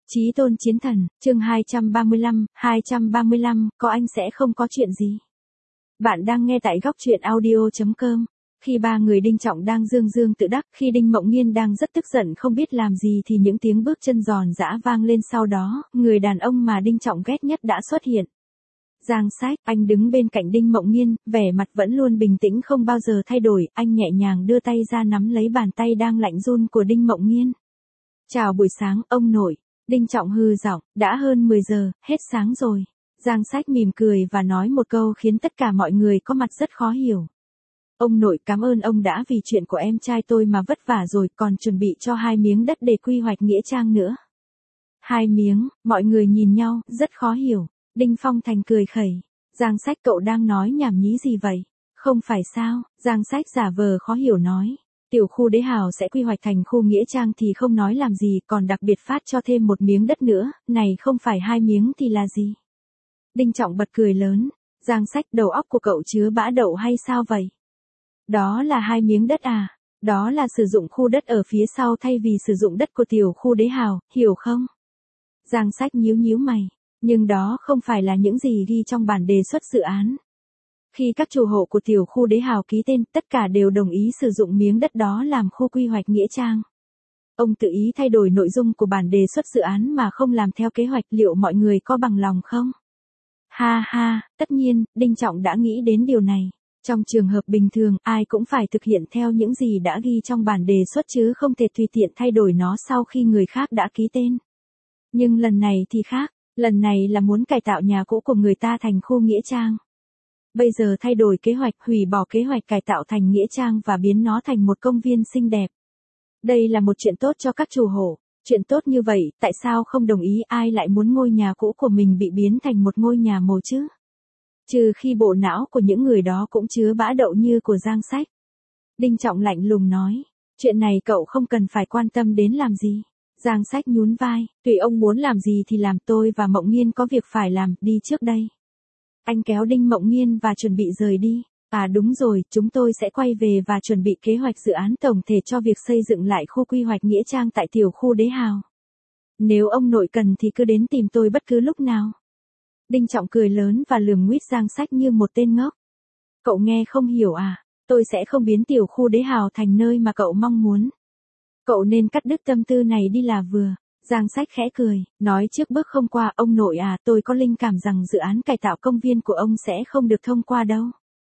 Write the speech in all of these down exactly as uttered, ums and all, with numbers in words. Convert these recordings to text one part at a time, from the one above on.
Chí tôn chiến thần, chương hai trăm ba mươi lăm, hai trăm ba mươi lăm, có anh sẽ không có chuyện gì. Bạn đang nghe tại góc truyện audio chấm com. Khi ba người Đinh Trọng đang dương dương tự đắc, khi Đinh Mộng Nhiên đang rất tức giận không biết làm gì thì những tiếng bước chân giòn giã vang lên, sau đó, người đàn ông mà Đinh Trọng ghét nhất đã xuất hiện. Giang Sách, anh đứng bên cạnh Đinh Mộng Nhiên, vẻ mặt vẫn luôn bình tĩnh không bao giờ thay đổi, anh nhẹ nhàng đưa tay ra nắm lấy bàn tay đang lạnh run của Đinh Mộng Nhiên. Chào buổi sáng, ông nội. Đinh Trọng hừ giọng, đã hơn mười giờ, hết sáng rồi. Giang Sách mỉm cười và nói một câu khiến tất cả mọi người có mặt rất khó hiểu. Ông nội, cảm ơn ông đã vì chuyện của em trai tôi mà vất vả rồi, còn chuẩn bị cho hai miếng đất để quy hoạch nghĩa trang nữa. Hai miếng, mọi người nhìn nhau, rất khó hiểu. Đinh Phong Thành cười khẩy. Giang Sách, cậu đang nói nhảm nhí gì vậy? Không phải sao? Giang Sách giả vờ khó hiểu nói. Tiểu khu Đế Hào sẽ quy hoạch thành khu nghĩa trang thì không nói làm gì, còn đặc biệt phát cho thêm một miếng đất nữa, này không phải hai miếng thì là gì? Đinh Trọng bật cười lớn. Giang Sách, đầu óc của cậu chứa bã đậu hay sao vậy? Đó là hai miếng đất à? Đó là sử dụng khu đất ở phía sau thay vì sử dụng đất của tiểu khu Đế Hào, hiểu không? Giang Sách nhíu nhíu mày. Nhưng đó không phải là những gì ghi trong bản đề xuất dự án. Khi các chủ hộ của tiểu khu Đế Hào ký tên, tất cả đều đồng ý sử dụng miếng đất đó làm khu quy hoạch nghĩa trang. Ông tự ý thay đổi nội dung của bản đề xuất dự án mà không làm theo kế hoạch, liệu mọi người có bằng lòng không? Ha ha, tất nhiên, Đinh Trọng đã nghĩ đến điều này. Trong trường hợp bình thường, ai cũng phải thực hiện theo những gì đã ghi trong bản đề xuất chứ không thể tùy tiện thay đổi nó sau khi người khác đã ký tên. Nhưng lần này thì khác, lần này là muốn cải tạo nhà cũ của người ta thành khu nghĩa trang. Bây giờ thay đổi kế hoạch, hủy bỏ kế hoạch cải tạo thành nghĩa trang và biến nó thành một công viên xinh đẹp. Đây là một chuyện tốt cho các chủ hộ. Chuyện tốt như vậy, tại sao không đồng ý, ai lại muốn ngôi nhà cũ của mình bị biến thành một ngôi nhà mồ chứ? Trừ khi bộ não của những người đó cũng chứa bã đậu như của Giang Sách. Đinh Trọng lạnh lùng nói. Chuyện này cậu không cần phải quan tâm đến làm gì. Giang Sách nhún vai. Tùy ông muốn làm gì thì làm, tôi và Mộng Nhiên có việc phải làm, đi trước đây. Anh kéo Đinh Mộng Nhiên và chuẩn bị rời đi. À đúng rồi, chúng tôi sẽ quay về và chuẩn bị kế hoạch dự án tổng thể cho việc xây dựng lại khu quy hoạch nghĩa trang tại tiểu khu Đế Hào. Nếu ông nội cần thì cứ đến tìm tôi bất cứ lúc nào. Đinh Trọng cười lớn và lườm nguýt Giang Sách như một tên ngốc. Cậu nghe không hiểu à? Tôi sẽ không biến tiểu khu Đế Hào thành nơi mà cậu mong muốn. Cậu nên cắt đứt tâm tư này đi là vừa. Giang Sách khẽ cười, nói trước bước không qua, ông nội à, tôi có linh cảm rằng dự án cải tạo công viên của ông sẽ không được thông qua đâu.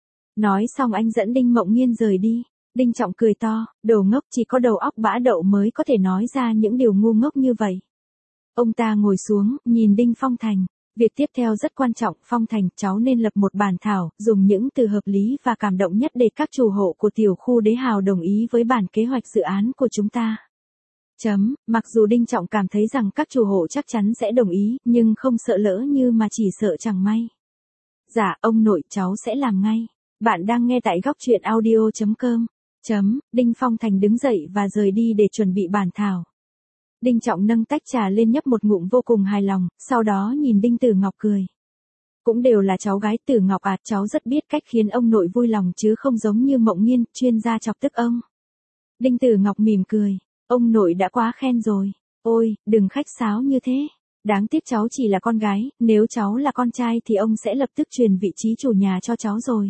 Nói xong anh dẫn Đinh Mộng Nhiên rời đi. Đinh Trọng cười to, đồ ngốc, chỉ có đầu óc bã đậu mới có thể nói ra những điều ngu ngốc như vậy. Ông ta ngồi xuống, nhìn Đinh Phong Thành. Việc tiếp theo rất quan trọng, Phong Thành, cháu nên lập một bản thảo, dùng những từ hợp lý và cảm động nhất để các chủ hộ của tiểu khu Đế Hào đồng ý với bản kế hoạch dự án của chúng ta. Chấm, mặc dù Đinh Trọng cảm thấy rằng các chủ hộ chắc chắn sẽ đồng ý, nhưng không sợ lỡ như mà chỉ sợ chẳng may. Dạ, ông nội, cháu sẽ làm ngay. Bạn đang nghe tại góc truyện audio chấm com. Chấm, Đinh Phong Thành đứng dậy và rời đi để chuẩn bị bản thảo. Đinh Trọng nâng tách trà lên nhấp một ngụm vô cùng hài lòng, sau đó nhìn Đinh Tử Ngọc cười. Cũng đều là cháu gái Tử Ngọc à, cháu rất biết cách khiến ông nội vui lòng chứ không giống như Mộng Nhiên, chuyên gia chọc tức ông. Đinh Tử Ngọc mỉm cười. Ông nội đã quá khen rồi. Ôi, đừng khách sáo như thế. Đáng tiếc cháu chỉ là con gái, nếu cháu là con trai thì ông sẽ lập tức truyền vị trí chủ nhà cho cháu rồi.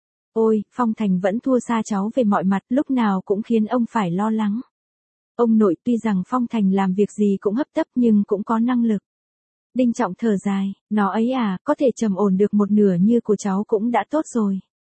Ôi, Phong Thành vẫn thua xa cháu về mọi mặt, lúc nào cũng khiến ông phải lo lắng. Ông nội, tuy rằng Phong Thành làm việc gì cũng hấp tấp nhưng cũng có năng lực. Đinh Trọng thở dài, nó ấy à, có thể trầm ổn được một nửa như của cháu cũng đã tốt rồi.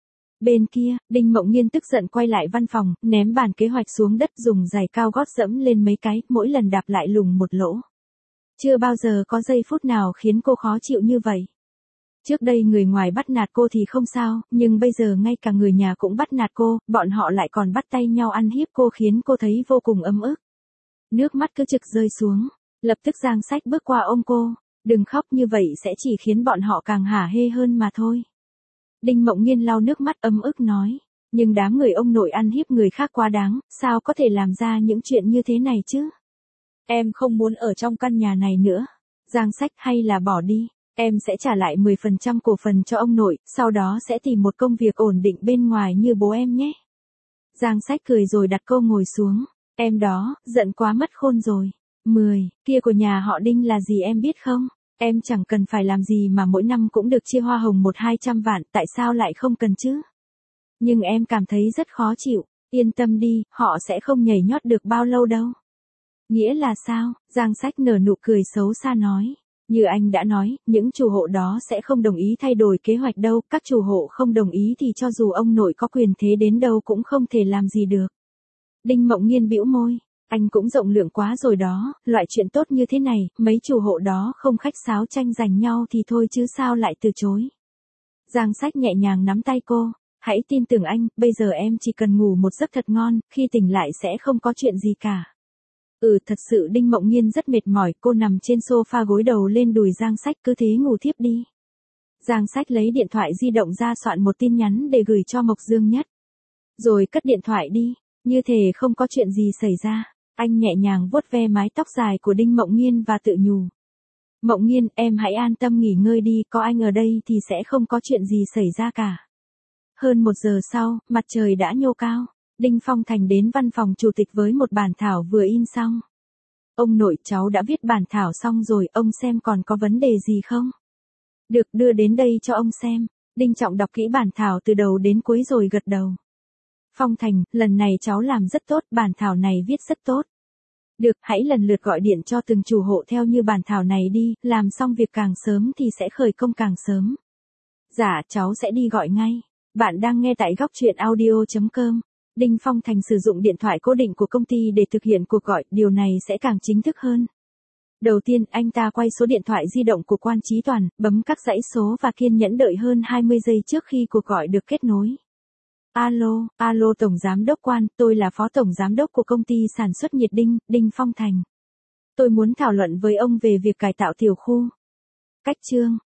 Bên kia, Đinh Mộng Nhiên tức giận quay lại văn phòng, ném bản kế hoạch xuống đất, dùng giày cao gót dẫm lên mấy cái, mỗi lần đạp lại lùng một lỗ. Chưa bao giờ có giây phút nào khiến cô khó chịu như vậy. Trước đây người ngoài bắt nạt cô thì không sao, nhưng bây giờ ngay cả người nhà cũng bắt nạt cô, bọn họ lại còn bắt tay nhau ăn hiếp cô khiến cô thấy vô cùng ấm ức. Nước mắt cứ trực rơi xuống, lập tức Giang Sách bước qua ôm cô, đừng khóc như vậy sẽ chỉ khiến bọn họ càng hả hê hơn mà thôi. Đinh Mộng Nhiên lau nước mắt ấm ức nói, nhưng đám người ông nội ăn hiếp người khác quá đáng, sao có thể làm ra những chuyện như thế này chứ? Em không muốn ở trong căn nhà này nữa. Giang Sách, hay là bỏ đi. Em sẽ trả lại mười phần trăm cổ phần cho ông nội, sau đó sẽ tìm một công việc ổn định bên ngoài như bố em nhé. Giang Sách cười rồi đặt cô ngồi xuống. Em đó, giận quá mất khôn rồi. mười, kia của nhà họ Đinh là gì em biết không? Em chẳng cần phải làm gì mà mỗi năm cũng được chia hoa hồng một hai trăm vạn, tại sao lại không cần chứ? Nhưng em cảm thấy rất khó chịu, yên tâm đi, họ sẽ không nhảy nhót được bao lâu đâu. Nghĩa là sao? Giang Sách nở nụ cười xấu xa nói. Như anh đã nói, những chủ hộ đó sẽ không đồng ý thay đổi kế hoạch đâu, các chủ hộ không đồng ý thì cho dù ông nội có quyền thế đến đâu cũng không thể làm gì được. Đinh Mộng Nghiên bĩu môi, anh cũng rộng lượng quá rồi đó, loại chuyện tốt như thế này, mấy chủ hộ đó không khách sáo tranh giành nhau thì thôi chứ sao lại từ chối. Giang Sách nhẹ nhàng nắm tay cô, hãy tin tưởng anh, bây giờ em chỉ cần ngủ một giấc thật ngon, khi tỉnh lại sẽ không có chuyện gì cả. Ừ, thật sự Đinh Mộng Nghiên rất mệt mỏi, cô nằm trên sofa gối đầu lên đùi Giang Sách cứ thế ngủ thiếp đi. Giang Sách lấy điện thoại di động ra soạn một tin nhắn để gửi cho Mộc Dương Nhất. Rồi cất điện thoại đi, như thể không có chuyện gì xảy ra. Anh nhẹ nhàng vuốt ve mái tóc dài của Đinh Mộng Nghiên và tự nhủ. Mộng Nghiên, em hãy an tâm nghỉ ngơi đi, có anh ở đây thì sẽ không có chuyện gì xảy ra cả. Hơn một giờ sau, mặt trời đã nhô cao. Đinh Phong Thành đến văn phòng chủ tịch với một bản thảo vừa in xong. Ông nội, cháu đã viết bản thảo xong rồi, ông xem còn có vấn đề gì không? Được, đưa đến đây cho ông xem. Đinh Trọng đọc kỹ bản thảo từ đầu đến cuối rồi gật đầu. Phong Thành, lần này cháu làm rất tốt, bản thảo này viết rất tốt. Được, hãy lần lượt gọi điện cho từng chủ hộ theo như bản thảo này đi, làm xong việc càng sớm thì sẽ khởi công càng sớm. Dạ, cháu sẽ đi gọi ngay. Bạn đang nghe tại góc truyện audio chấm com. Đinh Phong Thành sử dụng điện thoại cố định của công ty để thực hiện cuộc gọi, điều này sẽ càng chính thức hơn. Đầu tiên, anh ta quay số điện thoại di động của Quan Chí Toàn, bấm các dãy số và kiên nhẫn đợi hơn hai mươi giây trước khi cuộc gọi được kết nối. Alo, alo Tổng Giám đốc Quan, tôi là Phó Tổng Giám đốc của công ty sản xuất nhiệt đinh, Đinh Phong Thành. Tôi muốn thảo luận với ông về việc cải tạo tiểu khu. Cách chương.